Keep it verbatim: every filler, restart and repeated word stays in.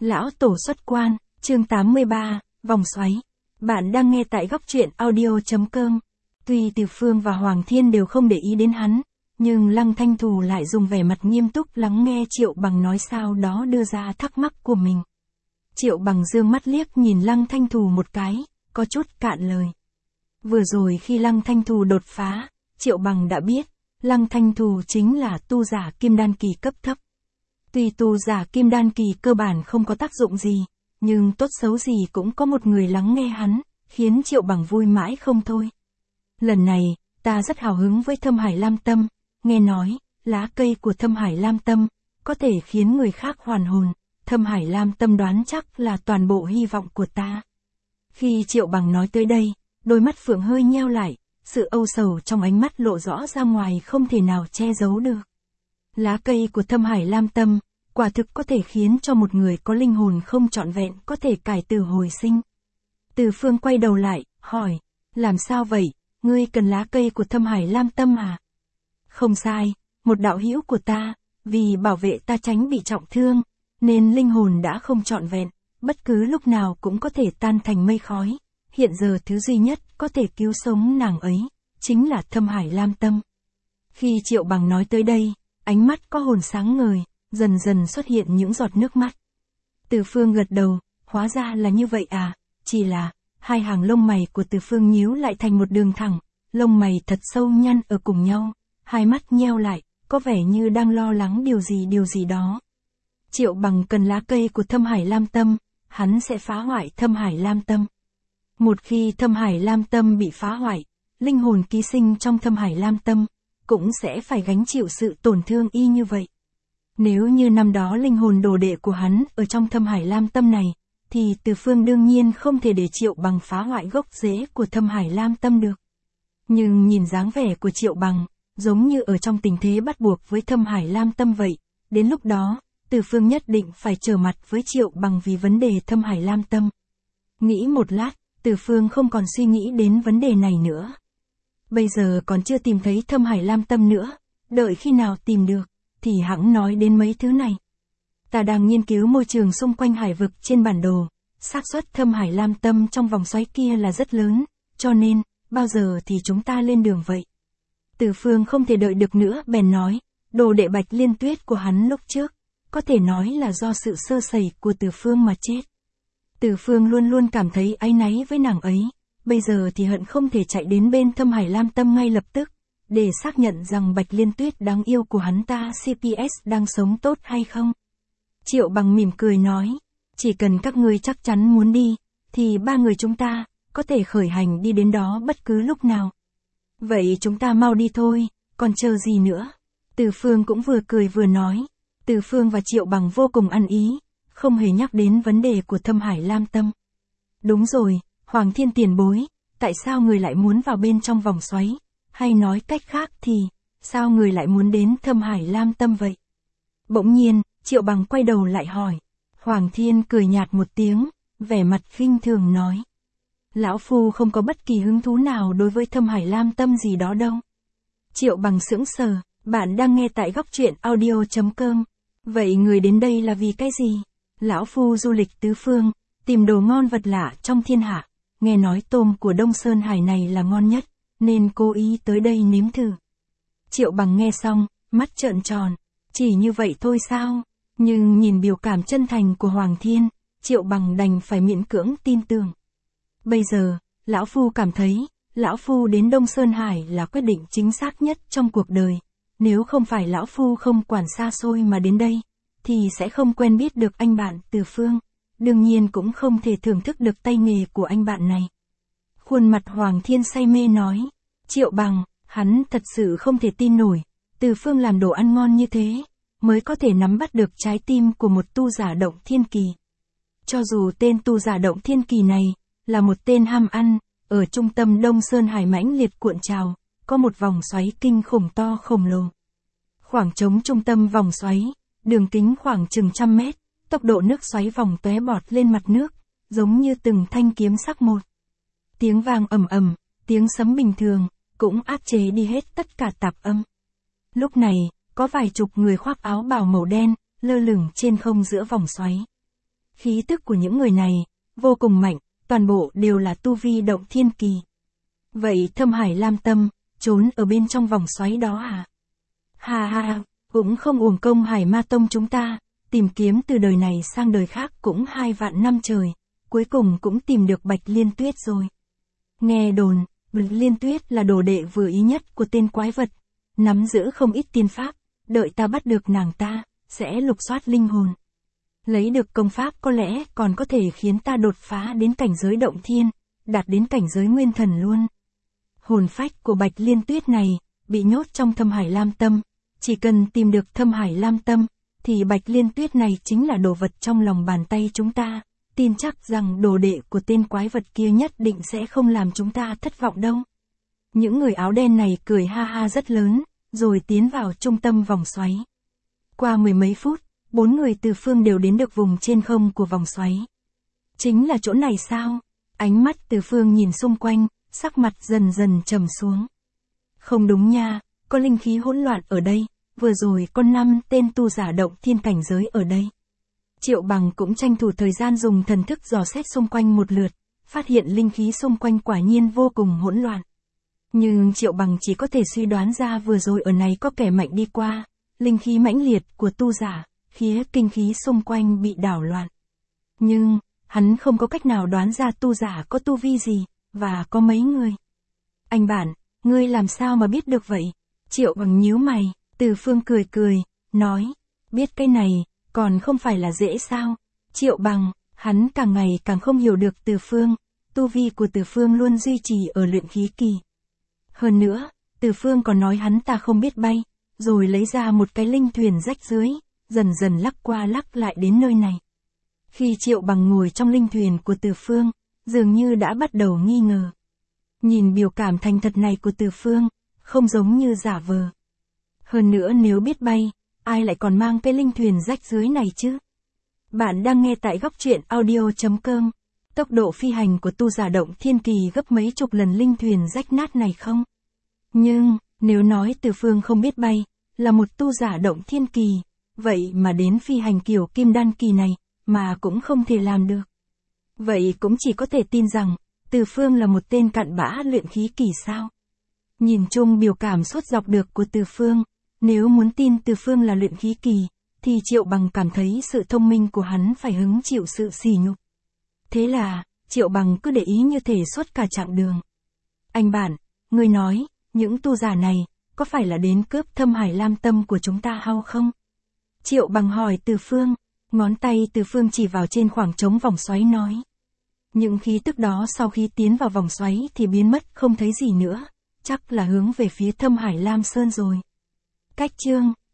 Lão Tổ xuất quan, chương tám mươi ba, vòng xoáy. Bạn đang nghe tại góc truyện audio chấm com. Tuy Từ Phương và Hoàng Thiên đều không để ý đến hắn, nhưng Lăng Thanh Thù lại dùng vẻ mặt nghiêm túc lắng nghe Triệu Bằng nói, sau đó đưa ra thắc mắc của mình. Triệu Bằng dương mắt liếc nhìn Lăng Thanh Thù một cái, có chút cạn lời. Vừa rồi khi Lăng Thanh Thù đột phá, Triệu Bằng đã biết, Lăng Thanh Thù chính là tu giả kim đan kỳ cấp thấp. Tuy tu giả kim đan kỳ cơ bản không có tác dụng gì, nhưng tốt xấu gì cũng có một người lắng nghe hắn, khiến Triệu Bằng vui mãi không thôi. Lần này, ta rất hào hứng với Thâm Hải Lam Tâm, nghe nói, lá cây của Thâm Hải Lam Tâm, có thể khiến người khác hoàn hồn, Thâm Hải Lam Tâm đoán chắc là toàn bộ hy vọng của ta. Khi Triệu Bằng nói tới đây, đôi mắt Phượng hơi nheo lại, sự âu sầu trong ánh mắt lộ rõ ra ngoài không thể nào che giấu được. Lá cây của Thâm Hải Lam Tâm, quả thực có thể khiến cho một người có linh hồn không trọn vẹn có thể cải tử hồi sinh. Từ Phương quay đầu lại, hỏi, làm sao vậy, ngươi cần lá cây của Thâm Hải Lam Tâm à? Không sai, một đạo hữu của ta, vì bảo vệ ta tránh bị trọng thương, nên linh hồn đã không trọn vẹn, bất cứ lúc nào cũng có thể tan thành mây khói. Hiện giờ thứ duy nhất có thể cứu sống nàng ấy, chính là Thâm Hải Lam Tâm. Khi Triệu Bằng nói tới đây, ánh mắt có hồn sáng ngời, dần dần xuất hiện những giọt nước mắt. Từ Phương gật đầu, hóa ra là như vậy à, chỉ là, hai hàng lông mày của Từ Phương nhíu lại thành một đường thẳng, lông mày thật sâu nhăn ở cùng nhau, hai mắt nheo lại, có vẻ như đang lo lắng điều gì điều gì đó. Triệu Bằng cần lá cây của Thâm Hải Lam Tâm, hắn sẽ phá hoại Thâm Hải Lam Tâm. Một khi Thâm Hải Lam Tâm bị phá hoại, linh hồn ký sinh trong Thâm Hải Lam Tâm, cũng sẽ phải gánh chịu sự tổn thương y như vậy. Nếu như năm đó linh hồn đồ đệ của hắn ở trong Thâm Hải Lam Tâm này, thì Từ Phương đương nhiên không thể để Triệu Bằng phá hoại gốc rễ của Thâm Hải Lam Tâm được. Nhưng nhìn dáng vẻ của Triệu Bằng, giống như ở trong tình thế bắt buộc với Thâm Hải Lam Tâm vậy, đến lúc đó, Từ Phương nhất định phải trở mặt với Triệu Bằng vì vấn đề Thâm Hải Lam Tâm. Nghĩ một lát, Từ Phương không còn suy nghĩ đến vấn đề này nữa. Bây giờ còn chưa tìm thấy Thâm Hải Lam Tâm nữa, đợi khi nào tìm được, thì hẵng nói đến mấy thứ này. Ta đang nghiên cứu môi trường xung quanh hải vực trên bản đồ, xác suất Thâm Hải Lam Tâm trong vòng xoáy kia là rất lớn, cho nên, bao giờ thì chúng ta lên đường vậy? Từ Phương không thể đợi được nữa bèn nói, đồ đệ Bạch Liên Tuyết của hắn lúc trước, có thể nói là do sự sơ sẩy của Từ Phương mà chết. Từ Phương luôn luôn cảm thấy áy náy với nàng ấy, bây giờ thì hận không thể chạy đến bên Thâm Hải Lam Tâm ngay lập tức, để xác nhận rằng Bạch Liên Tuyết đáng yêu của hắn ta xê pê ét đang sống tốt hay không. Triệu Bằng mỉm cười nói, chỉ cần các ngươi chắc chắn muốn đi, thì ba người chúng ta, có thể khởi hành đi đến đó bất cứ lúc nào. Vậy chúng ta mau đi thôi, còn chờ gì nữa? Từ Phương cũng vừa cười vừa nói, Từ Phương và Triệu Bằng vô cùng ăn ý, không hề nhắc đến vấn đề của Thâm Hải Lam Tâm. Đúng rồi, Hoàng Thiên tiền bối, tại sao người lại muốn vào bên trong vòng xoáy? Hay nói cách khác thì, sao người lại muốn đến Thâm Hải Lam Tâm vậy? Bỗng nhiên, Triệu Bằng quay đầu lại hỏi. Hoàng Thiên cười nhạt một tiếng, vẻ mặt khinh thường nói. Lão Phu không có bất kỳ hứng thú nào đối với Thâm Hải Lam Tâm gì đó đâu. Triệu Bằng sững sờ, bạn đang nghe tại góc truyện audio chấm com. Vậy người đến đây là vì cái gì? Lão Phu du lịch tứ phương, tìm đồ ngon vật lạ trong thiên hạ, nghe nói tôm của Đông Sơn Hải này là ngon nhất, nên cố ý tới đây nếm thử. Triệu Bằng nghe xong, mắt trợn tròn, chỉ như vậy thôi sao? Nhưng nhìn biểu cảm chân thành của Hoàng Thiên, Triệu Bằng đành phải miễn cưỡng tin tưởng. Bây giờ, Lão Phu cảm thấy, Lão Phu đến Đông Sơn Hải là quyết định chính xác nhất trong cuộc đời. Nếu không phải Lão Phu không quản xa xôi mà đến đây, thì sẽ không quen biết được anh bạn Từ Phương, đương nhiên cũng không thể thưởng thức được tay nghề của anh bạn này. Khuôn mặt Hoàng Thiên say mê nói, Triệu Bằng, hắn thật sự không thể tin nổi, Từ Phương làm đồ ăn ngon như thế, mới có thể nắm bắt được trái tim của một tu giả động thiên kỳ. Cho dù tên tu giả động thiên kỳ này, là một tên ham ăn, ở trung tâm Đông Sơn Hải mãnh liệt cuộn trào, có một vòng xoáy kinh khủng to khổng lồ. Khoảng trống trung tâm vòng xoáy, đường kính khoảng chừng trăm mét, tốc độ nước xoáy vòng tóe bọt lên mặt nước, giống như từng thanh kiếm sắc một. Tiếng vang ầm ầm, tiếng sấm bình thường, cũng áp chế đi hết tất cả tạp âm. Lúc này, có vài chục người khoác áo bào màu đen, lơ lửng trên không giữa vòng xoáy. Khí tức của những người này, vô cùng mạnh, toàn bộ đều là tu vi động thiên kỳ. Vậy Thâm Hải Lam Tâm, trốn ở bên trong vòng xoáy đó à? Ha ha ha, cũng không uổng công Hải Ma Tông chúng ta, tìm kiếm từ đời này sang đời khác cũng hai vạn năm trời, cuối cùng cũng tìm được Bạch Liên Tuyết rồi. Nghe đồn, Bạch Liên Tuyết là đồ đệ vừa ý nhất của tên quái vật, nắm giữ không ít tiên pháp, đợi ta bắt được nàng ta, sẽ lục soát linh hồn. Lấy được công pháp có lẽ còn có thể khiến ta đột phá đến cảnh giới động thiên, đạt đến cảnh giới nguyên thần luôn. Hồn phách của Bạch Liên Tuyết này, bị nhốt trong Thâm Hải Lam Tâm, chỉ cần tìm được Thâm Hải Lam Tâm, thì Bạch Liên Tuyết này chính là đồ vật trong lòng bàn tay chúng ta, tin chắc rằng đồ đệ của tên quái vật kia nhất định sẽ không làm chúng ta thất vọng đâu. Những người áo đen này cười ha ha rất lớn, rồi tiến vào trung tâm vòng xoáy. Qua mười mấy phút, bốn người từ phương đều đến được vùng trên không của vòng xoáy. Chính là chỗ này sao? Ánh mắt từ phương nhìn xung quanh, sắc mặt dần dần trầm xuống. Không đúng nha, có linh khí hỗn loạn ở đây, vừa rồi có năm tên tu giả động thiên cảnh giới ở đây. Triệu Bằng cũng tranh thủ thời gian dùng thần thức dò xét xung quanh một lượt, phát hiện linh khí xung quanh quả nhiên vô cùng hỗn loạn. Nhưng Triệu Bằng chỉ có thể suy đoán ra vừa rồi ở này có kẻ mạnh đi qua, linh khí mãnh liệt của tu giả, khiến kinh khí xung quanh bị đảo loạn. Nhưng, hắn không có cách nào đoán ra tu giả có tu vi gì, và có mấy người. Anh bạn, ngươi làm sao mà biết được vậy? Triệu Bằng nhíu mày, Từ Phương cười cười, nói, biết cái này, còn không phải là dễ sao? Triệu Bằng, hắn càng ngày càng không hiểu được Từ Phương, tu vi của Từ Phương luôn duy trì ở luyện khí kỳ. Hơn nữa, Từ Phương còn nói hắn ta không biết bay, rồi lấy ra một cái linh thuyền rách rưới, dần dần lắc qua lắc lại đến nơi này. Khi Triệu Bằng ngồi trong linh thuyền của Từ Phương, dường như đã bắt đầu nghi ngờ. Nhìn biểu cảm thành thật này của Từ Phương, không giống như giả vờ. Hơn nữa nếu biết bay, ai lại còn mang cái linh thuyền rách rưới này chứ? Bạn đang nghe tại góc truyện audio chấm com. Tốc độ phi hành của tu giả động thiên kỳ gấp mấy chục lần linh thuyền rách nát này không? Nhưng, nếu nói Từ Phương không biết bay, là một tu giả động thiên kỳ, vậy mà đến phi hành kiểu kim đan kỳ này, mà cũng không thể làm được. Vậy cũng chỉ có thể tin rằng, Từ Phương là một tên cặn bã luyện khí kỳ sao? Nhìn chung biểu cảm suốt dọc được của Từ Phương, nếu muốn tin Từ Phương là luyện khí kỳ, thì Triệu Bằng cảm thấy sự thông minh của hắn phải hứng chịu sự sỉ nhục. Thế là, Triệu Bằng cứ để ý như thể suốt cả chặng đường. Anh bạn, ngươi nói, những tu giả này, có phải là đến cướp Thâm Hải Lam Tâm của chúng ta hay không? Triệu Bằng hỏi Từ Phương, ngón tay Từ Phương chỉ vào trên khoảng trống vòng xoáy nói. Những khí tức đó sau khi tiến vào vòng xoáy thì biến mất không thấy gì nữa, chắc là hướng về phía Thâm Hải Lam Sơn rồi. Cách chương